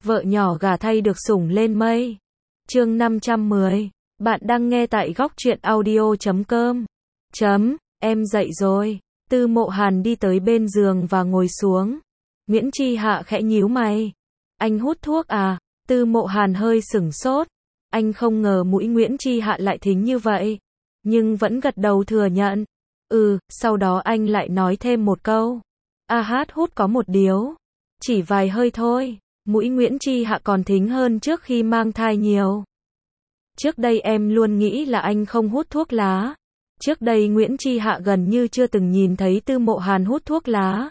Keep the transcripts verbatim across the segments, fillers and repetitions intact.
Vợ nhỏ gả thay được sủng lên mây. Chương năm trăm mười. Bạn đang nghe tại góc truyện audio chấm com. Chấm, em dậy rồi. Tư Mộ Hàn đi tới bên giường và ngồi xuống. Nguyễn Chi Hạ khẽ nhíu mày. Anh hút thuốc à? Tư Mộ Hàn hơi sửng sốt. Anh không ngờ mũi Nguyễn Chi Hạ lại thính như vậy. Nhưng vẫn gật đầu thừa nhận. Ừ, sau đó anh lại nói thêm một câu. A hát hút có một điếu. Chỉ vài hơi thôi. Mũi Nguyễn Chi Hạ còn thính hơn trước khi mang thai nhiều. Trước đây em luôn nghĩ là anh không hút thuốc lá. Trước đây Nguyễn Chi Hạ gần như chưa từng nhìn thấy Tư Mộ Hàn hút thuốc lá.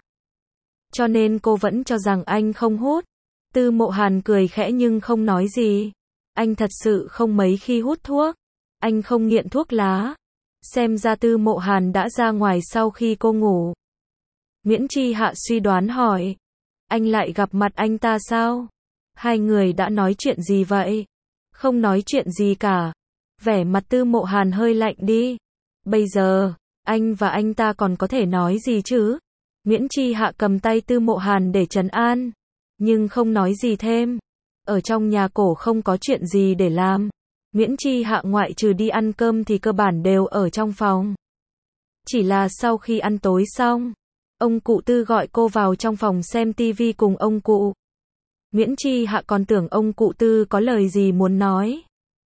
Cho nên cô vẫn cho rằng anh không hút. Tư Mộ Hàn cười khẽ nhưng không nói gì. Anh thật sự không mấy khi hút thuốc. Anh không nghiện thuốc lá. Xem ra Tư Mộ Hàn đã ra ngoài sau khi cô ngủ. Nguyễn Chi Hạ suy đoán hỏi. Anh lại gặp mặt anh ta sao? Hai người đã nói chuyện gì vậy? Không nói chuyện gì cả. Vẻ mặt Tư Mộ Hàn hơi lạnh đi. Bây giờ, anh và anh ta còn có thể nói gì chứ? Nguyễn Chi Hạ cầm tay Tư Mộ Hàn để trấn an. Nhưng không nói gì thêm. Ở trong nhà cổ không có chuyện gì để làm. Nguyễn Chi Hạ ngoại trừ đi ăn cơm thì cơ bản đều ở trong phòng. Chỉ là sau khi ăn tối xong, ông cụ Tư gọi cô vào trong phòng xem tivi cùng ông cụ. Nguyễn Chi Hạ còn tưởng ông cụ Tư có lời gì muốn nói.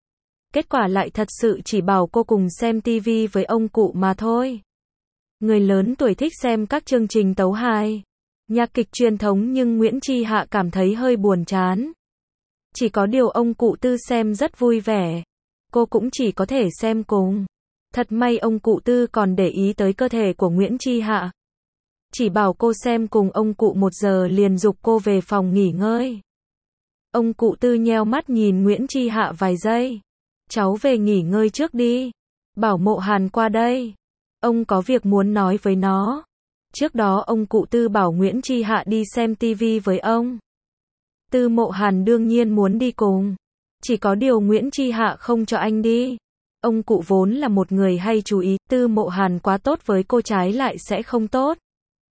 Kết quả lại thật sự chỉ bảo cô cùng xem tivi với ông cụ mà thôi. Người lớn tuổi thích xem các chương trình tấu hài, nhạc kịch truyền thống nhưng Nguyễn Chi Hạ cảm thấy hơi buồn chán. Chỉ có điều ông cụ Tư xem rất vui vẻ. Cô cũng chỉ có thể xem cùng. Thật may ông cụ Tư còn để ý tới cơ thể của Nguyễn Chi Hạ. Chỉ bảo cô xem cùng ông cụ một giờ liền giục cô về phòng nghỉ ngơi. Ông cụ Tư nheo mắt nhìn Nguyễn Chi Hạ vài giây. Cháu về nghỉ ngơi trước đi. Bảo Mộ Hàn qua đây. Ông có việc muốn nói với nó. Trước đó ông cụ Tư bảo Nguyễn Chi Hạ đi xem tivi với ông. Tư Mộ Hàn đương nhiên muốn đi cùng. Chỉ có điều Nguyễn Chi Hạ không cho anh đi. Ông cụ vốn là một người hay chú ý, Tư Mộ Hàn quá tốt với cô trái lại sẽ không tốt.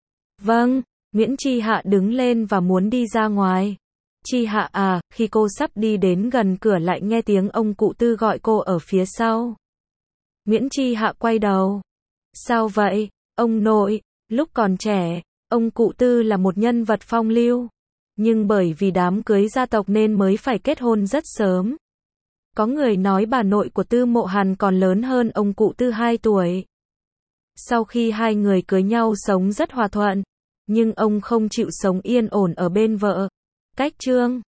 Vâng, Nguyễn Chi Hạ đứng lên và muốn đi ra ngoài. Chi Hạ à, khi cô sắp đi đến gần cửa lại nghe tiếng ông cụ Tư gọi cô ở phía sau. Nguyễn Chi Hạ quay đầu. Sao vậy, ông nội? Lúc còn trẻ, ông cụ Tư là một nhân vật phong lưu. Nhưng bởi vì đám cưới gia tộc nên mới phải kết hôn rất sớm. Có người nói bà nội của Tư Mộ Hàn còn lớn hơn ông cụ Tư hai tuổi. Sau khi hai người cưới nhau sống rất hòa thuận. Nhưng ông không chịu sống yên ổn ở bên vợ. Cách chương